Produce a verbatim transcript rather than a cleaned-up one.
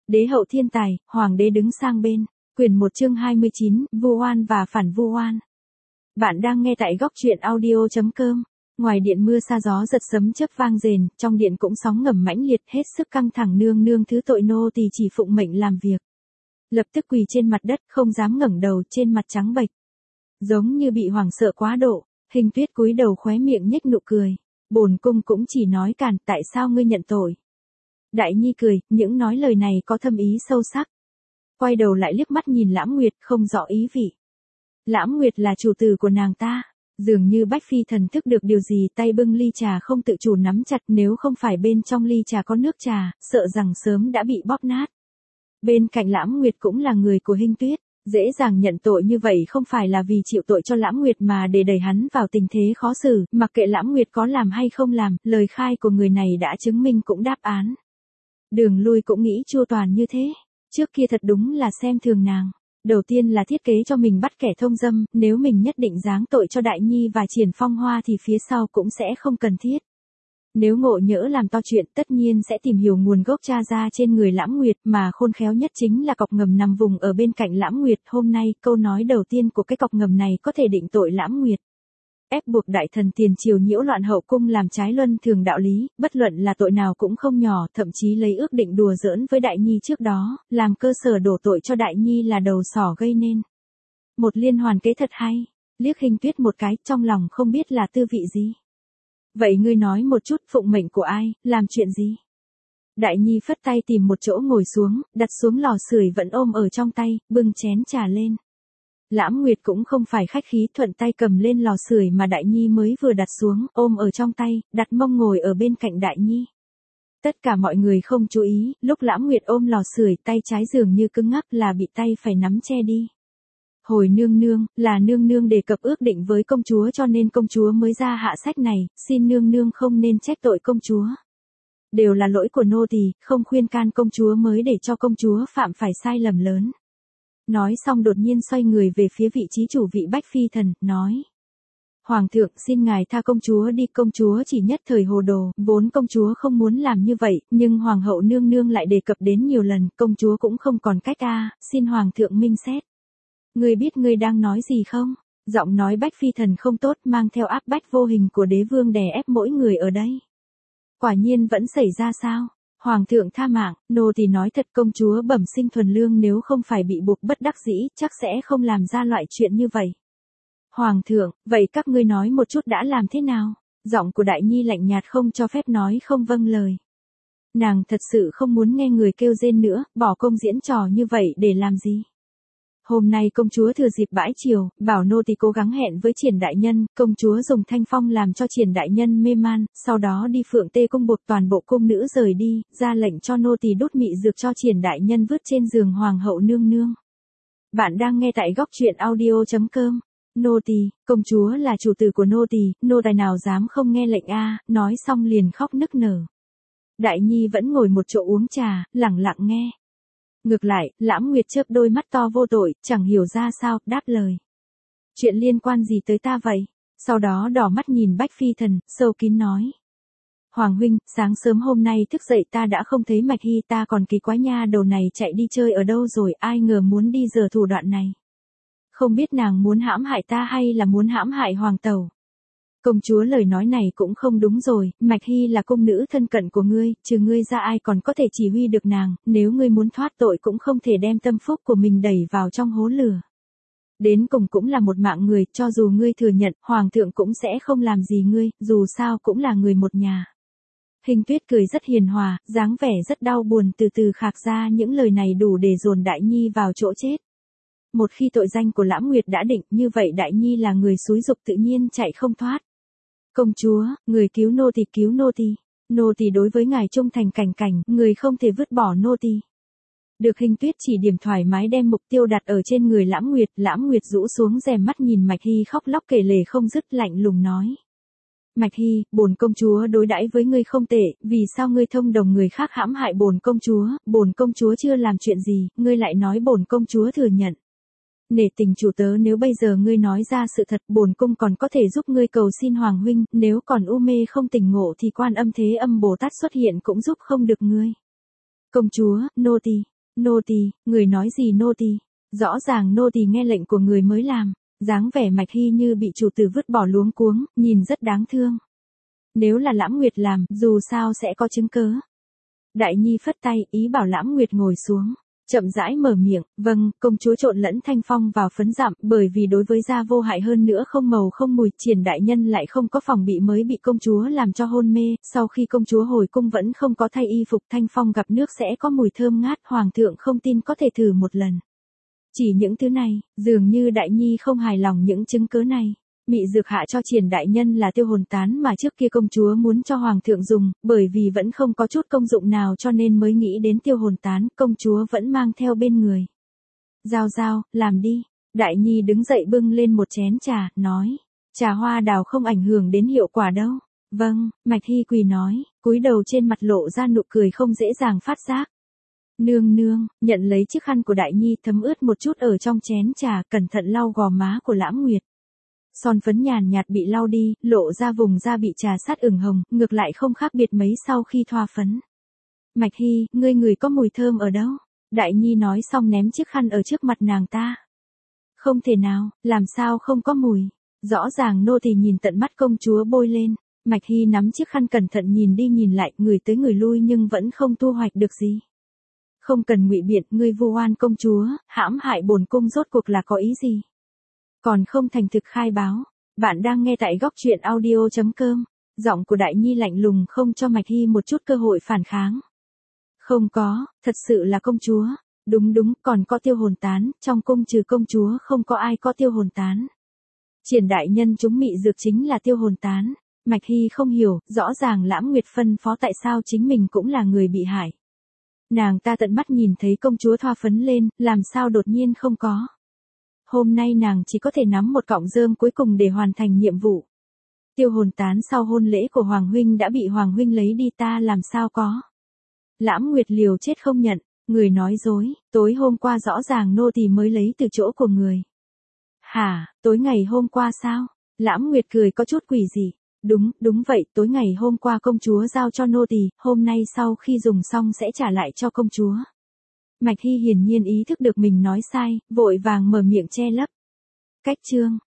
Đế hậu thiên tài, hoàng đế đứng sang bên. Quyển một chương hai mươi chín, vu oan và phản vu oan. Bạn đang nghe tại góc truyện audio chấm com. Ngoài điện mưa sa gió giật sấm chớp vang rền, trong điện cũng sóng ngầm mãnh liệt, hết sức căng thẳng. Nương nương thứ tội nô tỳ chỉ phụng mệnh làm việc. Lập tức quỳ trên mặt đất, không dám ngẩng đầu, trên mặt trắng bệch, giống như bị hoảng sợ quá độ. Hình Tuyết cúi đầu khóe miệng nhếch nụ cười. Bổn cung cũng chỉ nói càn, tại sao ngươi nhận tội? Đại Nhi cười, những nói lời này có thâm ý sâu sắc. Quay đầu lại liếc mắt nhìn Lãm Nguyệt, không rõ ý vị. Lãm Nguyệt là chủ tử của nàng ta. Dường như Bách Phi thần thức được điều gì, tay bưng ly trà không tự chủ nắm chặt, nếu không phải bên trong ly trà có nước trà, sợ rằng sớm đã bị bóp nát. Bên cạnh Lãm Nguyệt cũng là người của Hình Tuyết, dễ dàng nhận tội như vậy không phải là vì chịu tội cho Lãm Nguyệt mà để đẩy hắn vào tình thế khó xử, mặc kệ Lãm Nguyệt có làm hay không làm, lời khai của người này đã chứng minh cũng đáp án. Đường Lui cũng nghĩ chu toàn như thế, trước kia thật đúng là xem thường nàng. Đầu tiên là thiết kế cho mình bắt kẻ thông dâm, nếu mình nhất định giáng tội cho Đại Nhi và Triển Phong Hoa thì phía sau cũng sẽ không cần thiết. Nếu ngộ nhỡ làm to chuyện tất nhiên sẽ tìm hiểu nguồn gốc tra ra trên người Lãm Nguyệt, mà khôn khéo nhất chính là cọc ngầm nằm vùng ở bên cạnh Lãm Nguyệt. Hôm nay câu nói đầu tiên của cái cọc ngầm này có thể định tội Lãm Nguyệt. Ép buộc đại thần tiền triều nhiễu loạn hậu cung làm trái luân thường đạo lý, bất luận là tội nào cũng không nhỏ, thậm chí lấy ước định đùa giỡn với Đại Nhi trước đó, làm cơ sở đổ tội cho Đại Nhi là đầu sỏ gây nên. Một liên hoàn kế thật hay, liếc Hình Tuyết một cái, trong lòng không biết là tư vị gì. Vậy ngươi nói một chút, phụng mệnh của ai, làm chuyện gì? Đại Nhi phất tay tìm một chỗ ngồi xuống, đặt xuống lò sưởi vẫn ôm ở trong tay, bưng chén trà lên. Lãm Nguyệt cũng không phải khách khí, thuận tay cầm lên lò sưởi mà Đại Nhi mới vừa đặt xuống, ôm ở trong tay, đặt mông ngồi ở bên cạnh Đại Nhi. Tất cả mọi người không chú ý, lúc Lãm Nguyệt ôm lò sưởi, tay trái dường như cứng ngắc là bị tay phải nắm che đi. Hồi nương nương, là nương nương đề cập ước định với công chúa cho nên công chúa mới ra hạ sách này, xin nương nương không nên trách tội công chúa. Đều là lỗi của nô tỳ, không khuyên can công chúa mới để cho công chúa phạm phải sai lầm lớn. Nói xong đột nhiên xoay người về phía vị trí chủ vị Bách Phi thần, nói. Hoàng thượng xin ngài tha công chúa đi, công chúa chỉ nhất thời hồ đồ, vốn công chúa không muốn làm như vậy, nhưng hoàng hậu nương nương lại đề cập đến nhiều lần, công chúa cũng không còn cách a, xin hoàng thượng minh xét. Ngươi biết ngươi đang nói gì không? Giọng nói Bách Phi thần không tốt, mang theo áp bách vô hình của đế vương đè ép mỗi người ở đây. Quả nhiên vẫn xảy ra sao? Hoàng thượng tha mạng, nô tỳ nói thật, công chúa bẩm sinh thuần lương, nếu không phải bị buộc bất đắc dĩ, chắc sẽ không làm ra loại chuyện như vậy. Hoàng thượng, vậy các ngươi nói một chút đã làm thế nào? Giọng của Đại Nhi lạnh nhạt không cho phép nói không vâng lời. Nàng thật sự không muốn nghe người kêu rên nữa, bỏ công diễn trò như vậy để làm gì? Hôm nay công chúa thừa dịp bãi triều, bảo nô tỳ cố gắng hẹn với Triển đại nhân, công chúa dùng thanh phong làm cho Triển đại nhân mê man, sau đó đi Phượng Tê cung buộc toàn bộ cung nữ rời đi, ra lệnh cho nô tỳ đút mị dược cho Triển đại nhân vứt trên giường hoàng hậu nương nương. Bạn đang nghe tại góc truyện audio chấm com. Nô tỳ, công chúa là chủ tử của nô tỳ, nô tài nào dám không nghe lệnh a, nói xong liền khóc nức nở. Đại Nhi vẫn ngồi một chỗ uống trà, lẳng lặng nghe. Ngược lại, Lãm Nguyệt chớp đôi mắt to vô tội, chẳng hiểu ra sao, đáp lời. Chuyện liên quan gì tới ta vậy? Sau đó đỏ mắt nhìn Bách Phi thần, sâu kín nói. Hoàng huynh, sáng sớm hôm nay thức dậy ta đã không thấy Mạch Hy, ta còn kỳ quái nha đầu này chạy đi chơi ở đâu rồi, ai ngờ muốn đi giờ thủ đoạn này. Không biết nàng muốn hãm hại ta hay là muốn hãm hại hoàng tẩu. Công chúa lời nói này cũng không đúng rồi, Mạch Hy là cung nữ thân cận của ngươi, trừ ngươi ra ai còn có thể chỉ huy được nàng, nếu ngươi muốn thoát tội cũng không thể đem tâm phúc của mình đẩy vào trong hố lửa. Đến cùng cũng là một mạng người, cho dù ngươi thừa nhận, hoàng thượng cũng sẽ không làm gì ngươi, dù sao cũng là người một nhà. Hình Tuyết cười rất hiền hòa, dáng vẻ rất đau buồn, từ từ khạc ra những lời này đủ để dồn Đại Nhi vào chỗ chết. Một khi tội danh của Lãm Nguyệt đã định, như vậy Đại Nhi là người xúi dục tự nhiên chạy không thoát. Công chúa, người cứu nô tỳ, cứu nô tỳ. Nô tỳ đối với ngài trung thành cảnh cảnh, người không thể vứt bỏ nô tỳ. Được Hình Tuyết chỉ điểm thoải mái đem mục tiêu đặt ở trên người Lãm Nguyệt, Lãm Nguyệt rũ xuống rèm mắt nhìn Mạch Hy khóc lóc kể lể không dứt, lạnh lùng nói. Mạch Hy, bổn công chúa đối đãi với ngươi không tệ, vì sao ngươi thông đồng người khác hãm hại bổn công chúa, bổn công chúa chưa làm chuyện gì, ngươi lại nói bổn công chúa thừa nhận. Nể tình chủ tớ, nếu bây giờ ngươi nói ra sự thật, bổn cung còn có thể giúp ngươi cầu xin hoàng huynh, nếu còn u mê không tỉnh ngộ thì Quan Âm Thế Âm Bồ Tát xuất hiện cũng giúp không được ngươi. Công chúa, nô tỳ, Nô tỳ, người nói gì nô tỳ? Rõ ràng nô tỳ nghe lệnh của người mới làm. Dáng vẻ Mạch Hy như bị chủ tử vứt bỏ luống cuống, nhìn rất đáng thương. Nếu là Lãm Nguyệt làm, dù sao sẽ có chứng cớ. Đại Nhi phất tay, ý bảo Lãm Nguyệt ngồi xuống. Chậm rãi mở miệng, vâng, công chúa trộn lẫn thanh phong vào phấn dặm, bởi vì đối với da vô hại hơn nữa không màu không mùi, Triển đại nhân lại không có phòng bị mới bị công chúa làm cho hôn mê, sau khi công chúa hồi cung vẫn không có thay y phục, thanh phong gặp nước sẽ có mùi thơm ngát, hoàng thượng không tin có thể thử một lần. Chỉ những thứ này, dường như Đại Nhi không hài lòng những chứng cớ này. Mị dược hạ cho Triển đại nhân là tiêu hồn tán mà trước kia công chúa muốn cho hoàng thượng dùng, bởi vì vẫn không có chút công dụng nào cho nên mới nghĩ đến tiêu hồn tán, công chúa vẫn mang theo bên người. Giao giao, làm đi. Đại Nhi đứng dậy bưng lên một chén trà, nói. Trà hoa đào không ảnh hưởng đến hiệu quả đâu. Vâng, Mạch Hy quỳ nói, cúi đầu trên mặt lộ ra nụ cười không dễ dàng phát giác. Nương nương, nhận lấy chiếc khăn của Đại Nhi thấm ướt một chút ở trong chén trà, cẩn thận lau gò má của Lãm Nguyệt. Son phấn nhàn nhạt bị lau đi, lộ ra vùng da bị trà sát ửng hồng, ngược lại không khác biệt mấy sau khi thoa phấn. Mạch Hy, ngươi người có mùi thơm ở đâu? Đại Nhi nói xong ném chiếc khăn ở trước mặt nàng ta. Không thể nào, làm sao không có mùi? Rõ ràng nô tỳ nhìn tận mắt công chúa bôi lên. Mạch Hy nắm chiếc khăn cẩn thận nhìn đi nhìn lại, người tới người lui nhưng vẫn không thu hoạch được gì. Không cần ngụy biện, ngươi vu oan công chúa, hãm hại bổn cung rốt cuộc là có ý gì? Còn không thành thực khai báo. Bạn đang nghe tại góc truyện audio chấm com. Giọng của Đại Nhi lạnh lùng không cho Mạch Hy một chút cơ hội phản kháng. Không có, thật sự là công chúa. Đúng đúng, còn có tiêu hồn tán, trong cung trừ công chúa không có ai có tiêu hồn tán. Triển đại nhân chúng mị dược chính là tiêu hồn tán. Mạch Hy không hiểu, rõ ràng Lãm Nguyệt phân phó tại sao chính mình cũng là người bị hại. Nàng ta tận mắt nhìn thấy công chúa thoa phấn lên, làm sao đột nhiên không có. Hôm nay nàng chỉ có thể nắm một cọng rơm cuối cùng để hoàn thành nhiệm vụ. Tiêu hồn tán sau hôn lễ của Hoàng huynh đã bị Hoàng huynh lấy đi, ta làm sao có. Lãm Nguyệt liều chết không nhận, người nói dối, tối hôm qua rõ ràng nô tỳ mới lấy từ chỗ của người. Hả, tối ngày hôm qua sao? Lãm Nguyệt cười có chút quỷ dị. Đúng, đúng vậy, tối ngày hôm qua công chúa giao cho nô tỳ, hôm nay sau khi dùng xong sẽ trả lại cho công chúa. Mạch Hy hiển nhiên ý thức được mình nói sai, vội vàng mở miệng che lấp. Cách chương